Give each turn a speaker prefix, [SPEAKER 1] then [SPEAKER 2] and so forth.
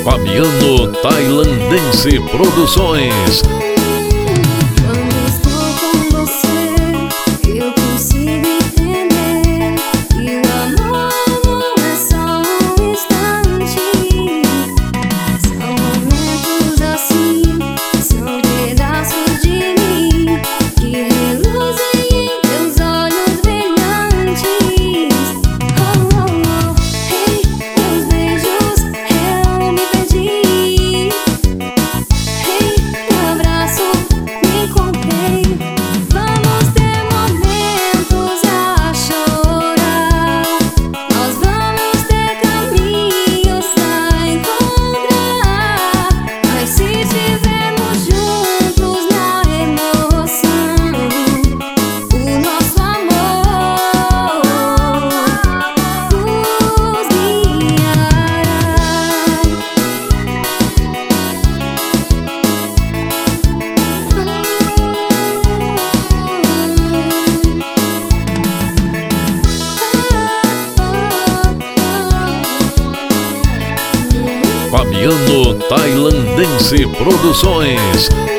[SPEAKER 1] Fabiano Tailandense Produções.
[SPEAKER 2] Quando estou com você, eu consigo entender que o amor não é só um instante. São momentos assim, são pedaços de mim que reluzem em teus olhos brilhantes. Oh, oh, oh, hey, teus beijos eu me perdi. Vamos ter momentos a chorar, nós vamos ter caminhos a encontrar. Mas se estivermos juntos na emoção, o nosso amor nos guiará.
[SPEAKER 1] Fabiano Tailandense Produções.